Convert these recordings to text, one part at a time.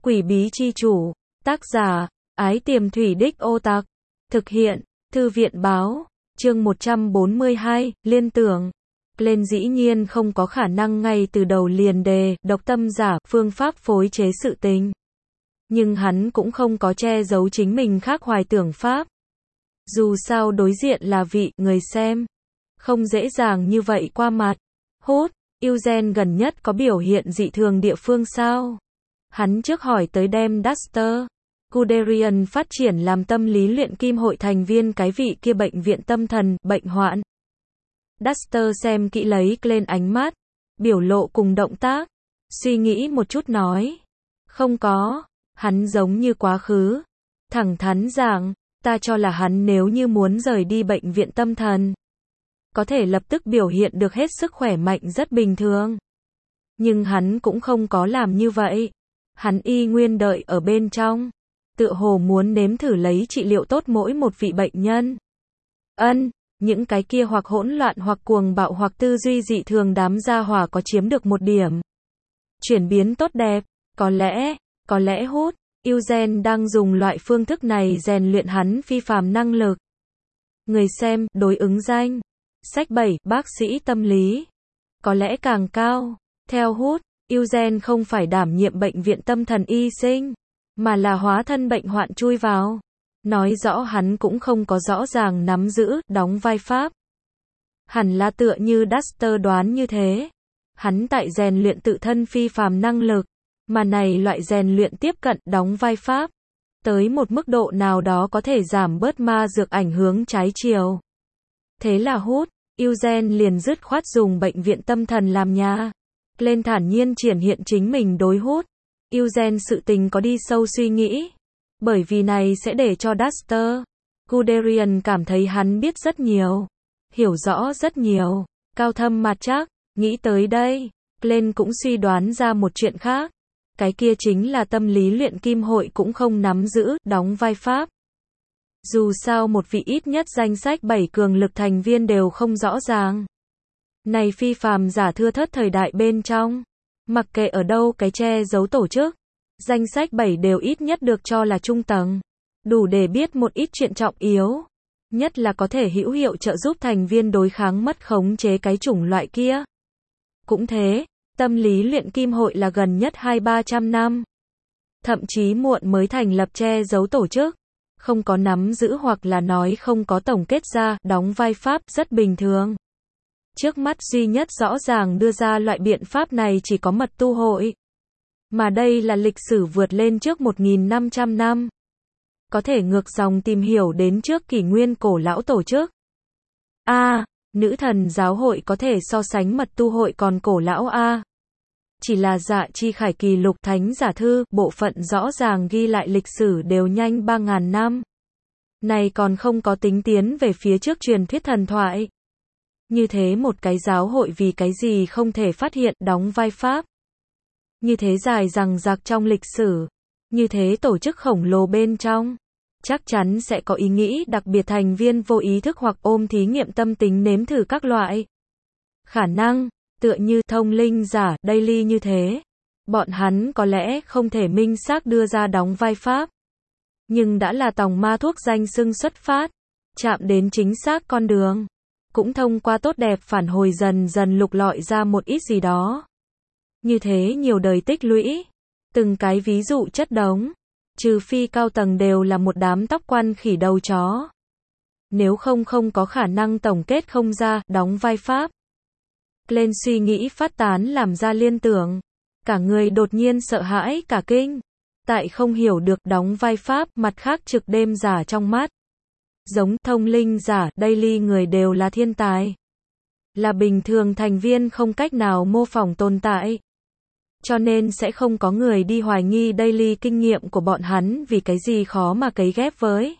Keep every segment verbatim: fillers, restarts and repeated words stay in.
Quỷ bí chi chủ, tác giả, Ái Tiềm Thủy Đích Ô Tặc, thực hiện, Thư viện báo, chương một trăm bốn mươi hai, liên tưởng. Glenn dĩ nhiên không có khả năng ngay từ đầu liền đề, độc tâm giả, phương pháp phối chế sự tình. Nhưng hắn cũng không có che giấu chính mình khác hoài tưởng pháp. Dù sao đối diện là vị, người xem. Không dễ dàng như vậy qua mặt. Hốt, Eugene gần nhất có biểu hiện dị thường địa phương sao? Hắn trước hỏi tới đem Duster Guderian phát triển làm tâm lý luyện kim hội thành viên cái vị kia bệnh viện tâm thần, bệnh hoạn. Duster xem kỹ lấy Glenn ánh mắt, biểu lộ cùng động tác, suy nghĩ một chút nói. Không có, hắn giống như quá khứ. Thẳng thắn giảng, ta cho là hắn nếu như muốn rời đi bệnh viện tâm thần, có thể lập tức biểu hiện được hết sức khỏe mạnh rất bình thường. Nhưng hắn cũng không có làm như vậy. Hắn y nguyên đợi ở bên trong, tựa hồ muốn nếm thử lấy trị liệu tốt mỗi một vị bệnh nhân. Ân, những cái kia hoặc hỗn loạn hoặc cuồng bạo hoặc tư duy dị thường đám gia hỏa có chiếm được một điểm chuyển biến tốt đẹp, có lẽ, có lẽ hút, Eugene đang dùng loại phương thức này rèn luyện hắn phi phàm năng lực. Người xem, đối ứng danh, sách bảy, bác sĩ tâm lý, có lẽ càng cao. Theo hút, Eugene không phải đảm nhiệm bệnh viện tâm thần y sinh, mà là hóa thân bệnh hoạn chui vào. Nói rõ hắn cũng không có rõ ràng nắm giữ, đóng vai pháp. Hẳn là tựa như Duster đoán như thế. Hắn tại rèn luyện tự thân phi phàm năng lực, mà này loại rèn luyện tiếp cận đóng vai pháp. Tới một mức độ nào đó có thể giảm bớt ma dược ảnh hưởng trái chiều. Thế là hút, Eugene liền dứt khoát dùng bệnh viện tâm thần làm nhà. Glenn thản nhiên triển hiện chính mình đối hút. Eugene sự tình có đi sâu suy nghĩ. Bởi vì này sẽ để cho Duster Guderian cảm thấy hắn biết rất nhiều, hiểu rõ rất nhiều, cao thâm mặt chắc. Nghĩ tới đây, Glenn cũng suy đoán ra một chuyện khác. Cái kia chính là tâm lý luyện kim hội cũng không nắm giữ, đóng vai pháp. Dù sao một vị ít nhất danh sách bảy cường lực thành viên đều không rõ ràng. Này phi phàm giả thưa thớt thời đại bên trong, mặc kệ ở đâu cái che giấu tổ chức, danh sách bảy đều ít nhất được cho là trung tầng, đủ để biết một ít chuyện trọng yếu, nhất là có thể hữu hiệu trợ giúp thành viên đối kháng mất khống chế cái chủng loại kia. Cũng thế, tâm lý luyện kim hội là gần nhất hai ba trăm năm, thậm chí muộn mới thành lập che giấu tổ chức, không có nắm giữ hoặc là nói không có tổng kết ra, đóng vai pháp rất bình thường. Trước mắt duy nhất rõ ràng đưa ra loại biện pháp này chỉ có mật tu hội. Mà đây là lịch sử vượt lên trước một nghìn năm trăm năm. Có thể ngược dòng tìm hiểu đến trước kỷ nguyên cổ lão tổ chức. A, à, nữ thần giáo hội có thể so sánh mật tu hội còn cổ lão A. À. Chỉ là Dạ Chi Khải Kỳ Lục Thánh Giả Thư, bộ phận rõ ràng ghi lại lịch sử đều nhanh ba nghìn năm. Này còn không có tính tiến về phía trước truyền thuyết thần thoại. Như thế một cái giáo hội vì cái gì không thể phát hiện đóng vai pháp. Như thế dài rằng rạc trong lịch sử. Như thế tổ chức khổng lồ bên trong. Chắc chắn sẽ có ý nghĩ đặc biệt thành viên vô ý thức hoặc ôm thí nghiệm tâm tính nếm thử các loại khả năng, tựa như thông linh giả, daily như thế. Bọn hắn có lẽ không thể minh xác đưa ra đóng vai pháp. Nhưng đã là tòng ma thuốc danh xưng xuất phát. Chạm đến chính xác con đường. Cũng thông qua tốt đẹp phản hồi dần dần lục lọi ra một ít gì đó. Như thế nhiều đời tích lũy, từng cái ví dụ chất đống, trừ phi cao tầng đều là một đám tóc quan khỉ đầu chó. Nếu không không có khả năng tổng kết không ra, đóng vai pháp. Glenn suy nghĩ phát tán làm ra liên tưởng, cả người đột nhiên sợ hãi cả kinh, tại không hiểu được đóng vai pháp, mặt khác trực đêm giả trong mắt. Giống thông linh giả, daily người đều là thiên tài. Là bình thường thành viên không cách nào mô phỏng tồn tại. Cho nên sẽ không có người đi hoài nghi daily kinh nghiệm của bọn hắn vì cái gì khó mà cấy ghép với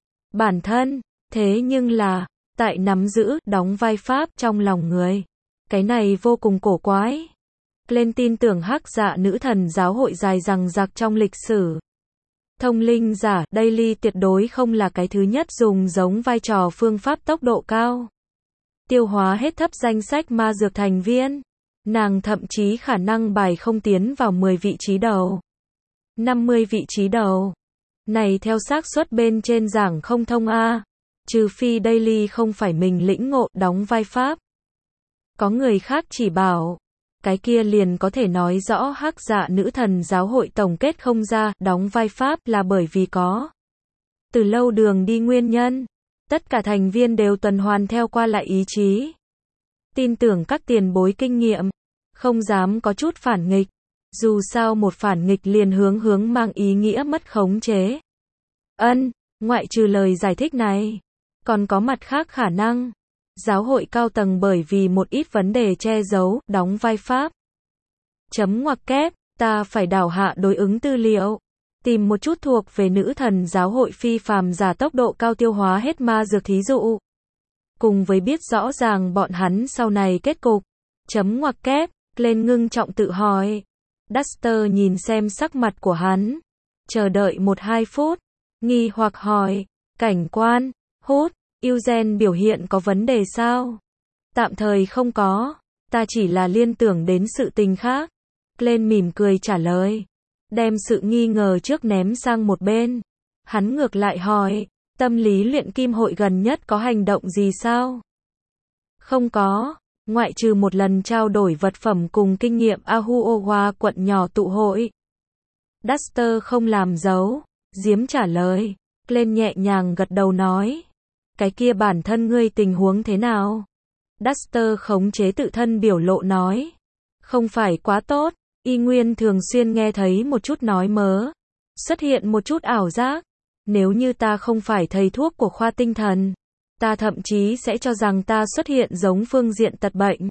bản thân. Thế nhưng là, tại nắm giữ, đóng vai pháp trong lòng người. Cái này vô cùng cổ quái. Glenn tin tưởng hắc dạ nữ thần giáo hội dài rằng rạc trong lịch sử. Thông linh giả, daily tuyệt đối không là cái thứ nhất dùng giống vai trò phương pháp tốc độ cao. Tiêu hóa hết thấp danh sách ma dược thành viên. Nàng thậm chí khả năng bài không tiến vào mười vị trí đầu. năm mươi vị trí đầu. Này theo xác suất bên trên giảng không thông a. Trừ phi Daily không phải mình lĩnh ngộ đóng vai Pháp. Có người khác chỉ bảo. Cái kia liền có thể nói rõ Hắc Dạ Nữ Thần Giáo hội tổng kết không ra, đóng vai Pháp là bởi vì có từ lâu đường đi nguyên nhân. Tất cả thành viên đều tuần hoàn theo qua lại ý chí. Tin tưởng các tiền bối kinh nghiệm. Không dám có chút phản nghịch. Dù sao một phản nghịch liền hướng hướng mang ý nghĩa mất khống chế. Ân, ngoại trừ lời giải thích này. Còn có mặt khác khả năng. Giáo hội cao tầng bởi vì một ít vấn đề che giấu, đóng vai Pháp. Chấm ngoặc kép, ta phải đảo hạ đối ứng tư liệu. Tìm một chút thuộc về nữ thần giáo hội phi phàm giả tốc độ cao tiêu hóa hết ma dược thí dụ. Cùng với biết rõ ràng bọn hắn sau này kết cục. Chấm ngoặc kép, lên ngưng trọng tự hỏi. Duster nhìn xem sắc mặt của hắn. Chờ đợi một hai phút. Nghi hoặc hỏi. Cảnh quan, hút, Eugene biểu hiện có vấn đề sao? Tạm thời không có. Ta chỉ là liên tưởng đến sự tình khác. Glenn mỉm cười trả lời. Đem sự nghi ngờ trước ném sang một bên. Hắn ngược lại hỏi. Tâm lý luyện kim hội gần nhất có hành động gì sao? Không có. Ngoại trừ một lần trao đổi vật phẩm cùng kinh nghiệm Ahuowa quận nhỏ tụ hội. Duster không làm giấu. Diếm trả lời. Glenn nhẹ nhàng gật đầu nói. Cái kia bản thân ngươi tình huống thế nào? Duster khống chế tự thân biểu lộ nói. Không phải quá tốt. Y Nguyên thường xuyên nghe thấy một chút nói mớ. Xuất hiện một chút ảo giác. Nếu như ta không phải thầy thuốc của khoa tinh thần. Ta thậm chí sẽ cho rằng ta xuất hiện giống phương diện tật bệnh.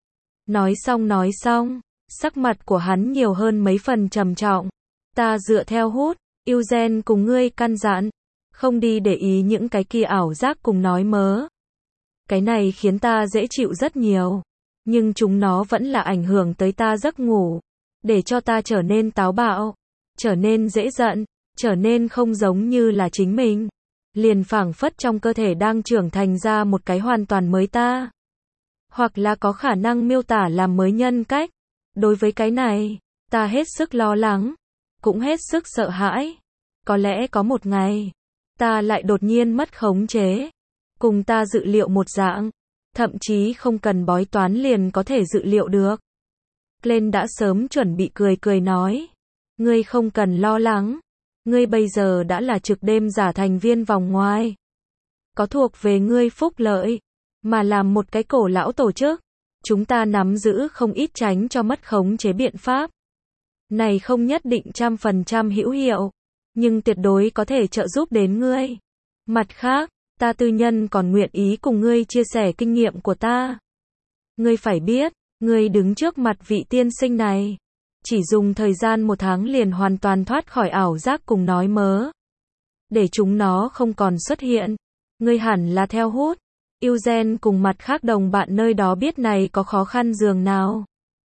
Nói xong nói xong. Sắc mặt của hắn nhiều hơn mấy phần trầm trọng. Ta dựa theo hút. Eugene cùng ngươi căn dặn. Không đi để ý những cái kia ảo giác cùng nói mớ. Cái này khiến ta dễ chịu rất nhiều. Nhưng chúng nó vẫn là ảnh hưởng tới ta giấc ngủ. Để cho ta trở nên táo bạo. Trở nên dễ giận. Trở nên không giống như là chính mình. Liền phảng phất trong cơ thể đang trưởng thành ra một cái hoàn toàn mới ta. Hoặc là có khả năng miêu tả làm mới nhân cách. Đối với cái này, ta hết sức lo lắng. Cũng hết sức sợ hãi. Có lẽ có một ngày, ta lại đột nhiên mất khống chế. Cùng ta dự liệu một dạng. Thậm chí không cần bói toán liền có thể dự liệu được. Glenn đã sớm chuẩn bị cười cười nói. Ngươi không cần lo lắng. Ngươi bây giờ đã là trực đêm giả thành viên vòng ngoài. Có thuộc về ngươi phúc lợi. Mà làm một cái cổ lão tổ chức. Chúng ta nắm giữ không ít tránh cho mất khống chế biện pháp. Này không nhất định trăm phần trăm hữu hiệu. Nhưng tuyệt đối có thể trợ giúp đến ngươi. Mặt khác, ta tư nhân còn nguyện ý cùng ngươi chia sẻ kinh nghiệm của ta. Ngươi phải biết, ngươi đứng trước mặt vị tiên sinh này. Chỉ dùng thời gian một tháng liền hoàn toàn thoát khỏi ảo giác cùng nói mớ. Để chúng nó không còn xuất hiện. Ngươi hẳn là theo hút. Eugene cùng mặt khác đồng bạn nơi đó biết này có khó khăn dường nào.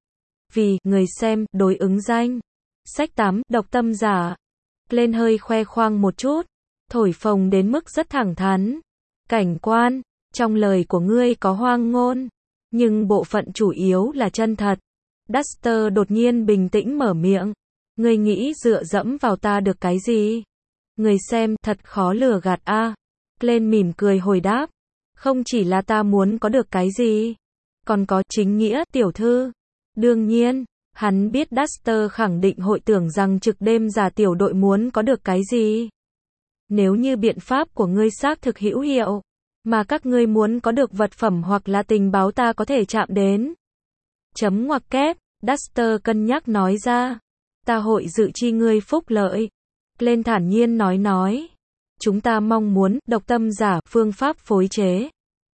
Vì, người xem, đối ứng danh. Sách tám, độc tâm giả. Lên hơi khoe khoang một chút. Thổi phồng đến mức rất thẳng thắn. Cảnh quan, trong lời của ngươi có hoang ngôn. Nhưng bộ phận chủ yếu là chân thật. Duster đột nhiên bình tĩnh mở miệng. Ngươi nghĩ dựa dẫm vào ta được cái gì? Người xem, thật khó lừa gạt a. À. Glenn mỉm cười hồi đáp. Không chỉ là ta muốn có được cái gì. Còn có chính nghĩa, tiểu thư. Đương nhiên, hắn biết Duster khẳng định hội tưởng rằng trực đêm giả tiểu đội muốn có được cái gì. Nếu như biện pháp của ngươi xác thực hữu hiệu. Mà các ngươi muốn có được vật phẩm hoặc là tình báo ta có thể chạm đến. Chấm ngoặc kép, Duster cân nhắc nói ra. Ta hội dự chi ngươi phúc lợi. Lên thản nhiên nói nói. Chúng ta mong muốn, độc tâm giả, phương pháp phối chế.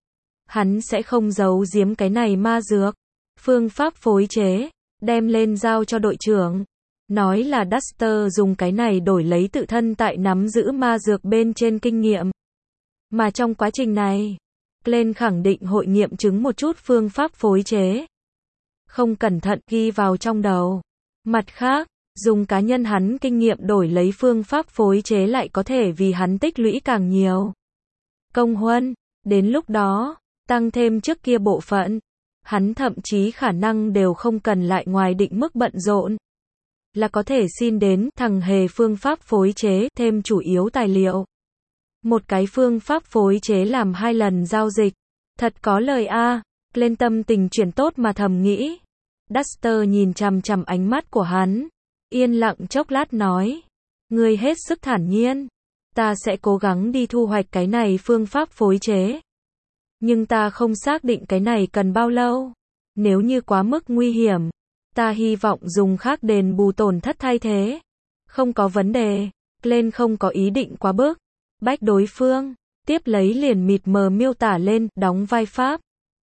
Hắn sẽ không giấu giếm cái này ma dược. Phương pháp phối chế, đem lên giao cho đội trưởng. Nói là Duster dùng cái này đổi lấy tự thân tại nắm giữ ma dược bên trên kinh nghiệm. Mà trong quá trình này, Glenn khẳng định hội nghiệm chứng một chút phương pháp phối chế. Không cẩn thận ghi vào trong đầu. Mặt khác, dùng cá nhân hắn kinh nghiệm đổi lấy phương pháp phối chế lại có thể vì hắn tích lũy càng nhiều công huân. Đến lúc đó, tăng thêm trước kia bộ phận, hắn thậm chí khả năng đều không cần lại ngoài định mức bận rộn. là có thể xin đến thằng hề phương pháp phối chế thêm chủ yếu tài liệu. Một cái phương pháp phối chế làm hai lần giao dịch. Thật có lời a. Lên tâm tình chuyển tốt mà thầm nghĩ. Duster nhìn chằm chằm ánh mắt của hắn. Yên lặng chốc lát nói. Ngươi hết sức thản nhiên. Ta sẽ cố gắng đi thu hoạch cái này phương pháp phối chế. Nhưng ta không xác định cái này cần bao lâu. Nếu như quá mức nguy hiểm, ta hy vọng dùng khác đền bù tổn thất thay thế. Không có vấn đề. Lên không có ý định quá bức bách đối phương. Tiếp lấy liền mịt mờ miêu tả lên, đóng vai pháp.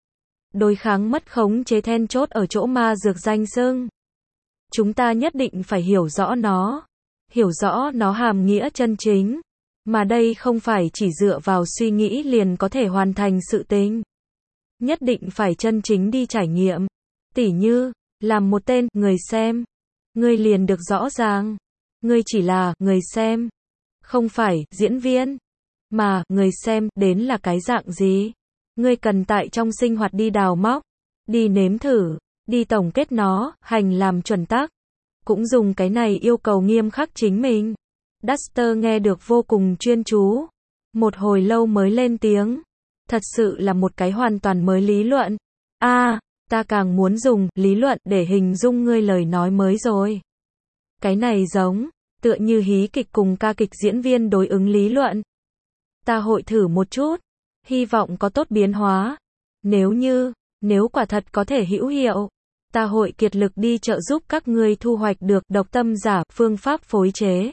Đối kháng mất khống chế then chốt ở chỗ ma dược danh xưng. Chúng ta nhất định phải hiểu rõ nó. Hiểu rõ nó hàm nghĩa chân chính. Mà đây không phải chỉ dựa vào suy nghĩ liền có thể hoàn thành sự tình. Nhất định phải chân chính đi trải nghiệm. Tỉ như, làm một tên người xem. Ngươi liền được rõ ràng. Ngươi chỉ là người xem. Không phải diễn viên. Mà, người xem, đến là cái dạng gì? Ngươi cần tại trong sinh hoạt đi đào móc. Đi nếm thử. Đi tổng kết nó, hành làm chuẩn tắc. Cũng dùng cái này yêu cầu nghiêm khắc chính mình. Duster nghe được vô cùng chuyên chú. Một hồi lâu mới lên tiếng. Thật sự là một cái hoàn toàn mới lý luận. A, à, ta càng muốn dùng lý luận để hình dung ngươi lời nói mới rồi. Cái này giống, tựa như hí kịch cùng ca kịch diễn viên đối ứng lý luận. Ta hội thử một chút. Hy vọng có tốt biến hóa. Nếu như, nếu quả thật có thể hữu hiệu, ta hội kiệt lực đi trợ giúp các ngươi thu hoạch được độc tâm giả phương pháp phối chế.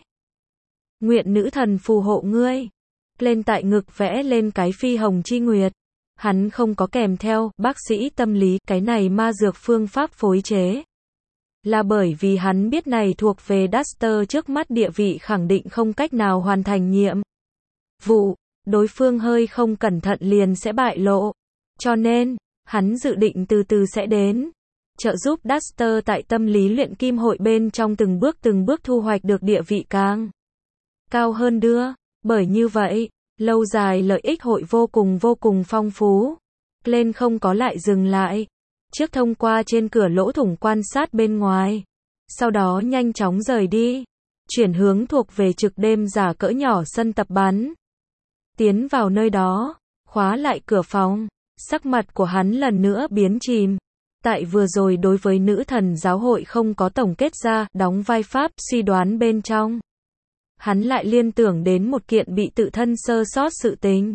Nguyện nữ thần phù hộ ngươi. Lên tại ngực vẽ lên cái phi hồng chi nguyệt. Hắn không có kèm theo bác sĩ tâm lý cái này ma dược phương pháp phối chế. Là bởi vì hắn biết này thuộc về Duster trước mắt địa vị khẳng định không cách nào hoàn thành nhiệm vụ. Đối phương hơi không cẩn thận liền sẽ bại lộ. Cho nên, hắn dự định từ từ sẽ đến. Trợ giúp Duster tại tâm lý luyện kim hội bên trong từng bước từng bước thu hoạch được địa vị càng cao hơn đưa. Bởi như vậy, lâu dài lợi ích hội vô cùng vô cùng phong phú. Lên không có lại dừng lại. Trước thông qua trên cửa lỗ thủng quan sát bên ngoài. Sau đó nhanh chóng rời đi. Chuyển hướng thuộc về trực đêm giả cỡ nhỏ sân tập bắn. Tiến vào nơi đó. Khóa lại cửa phòng. Sắc mặt của hắn lần nữa biến chìm. Tại vừa rồi đối với nữ thần giáo hội không có tổng kết ra, đóng vai pháp, suy đoán bên trong. Hắn lại liên tưởng đến một kiện bị tự thân sơ sót sự tình.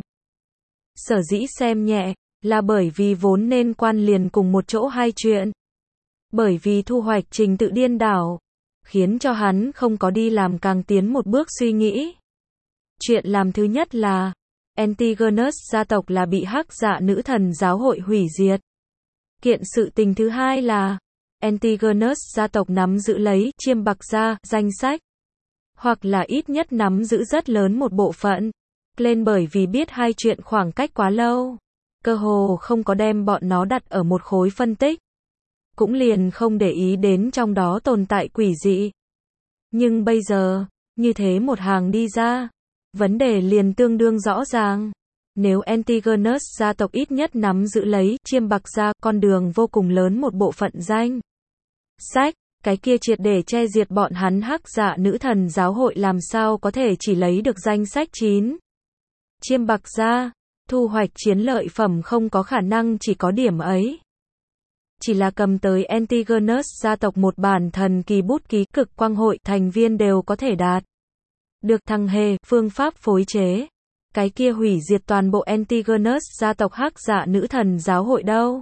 Sở dĩ xem nhẹ, là bởi vì vốn nên quan liền cùng một chỗ hai chuyện. Bởi vì thu hoạch trình tự điên đảo, khiến cho hắn không có đi làm càng tiến một bước suy nghĩ. Chuyện làm thứ nhất là, Antigonus gia tộc là bị hắc dạ nữ thần giáo hội hủy diệt. Kiện sự tình thứ hai là, Antigonus gia tộc nắm giữ lấy chiêm bạc gia danh sách. Hoặc là ít nhất nắm giữ rất lớn một bộ phận. Lên bởi vì biết hai chuyện khoảng cách quá lâu. Cơ hồ không có đem bọn nó đặt ở một khối phân tích. Cũng liền không để ý đến trong đó tồn tại quỷ dị. Nhưng bây giờ, như thế một hàng đi ra. Vấn đề liền tương đương rõ ràng. Nếu Antigonus gia tộc ít nhất nắm giữ lấy chiêm bạc gia con đường vô cùng lớn một bộ phận danh sách. Cái kia triệt để che diệt bọn hắn hắc dạ nữ thần giáo hội làm sao có thể chỉ lấy được danh sách chín. Chiêm bạc gia, thu hoạch chiến lợi phẩm không có khả năng chỉ có điểm ấy. Chỉ là cầm tới Antigonus gia tộc một bản thần kỳ bút ký cực quang hội thành viên đều có thể đạt. Được thằng hề, phương pháp phối chế. Cái kia hủy diệt toàn bộ Antigonus gia tộc hắc dạ nữ thần giáo hội đâu.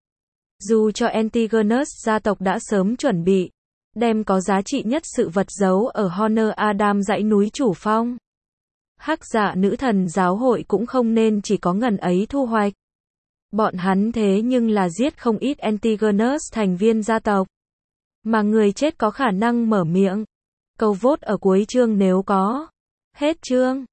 Dù cho Antigonus gia tộc đã sớm chuẩn bị, đem có giá trị nhất sự vật giấu ở Honor Adam dãy núi chủ phong. Hắc dạ nữ thần giáo hội cũng không nên chỉ có ngần ấy thu hoạch. Bọn hắn thế nhưng là giết không ít Antigonus thành viên gia tộc. Mà người chết có khả năng mở miệng. Câu vote ở cuối chương nếu có. Hết chương.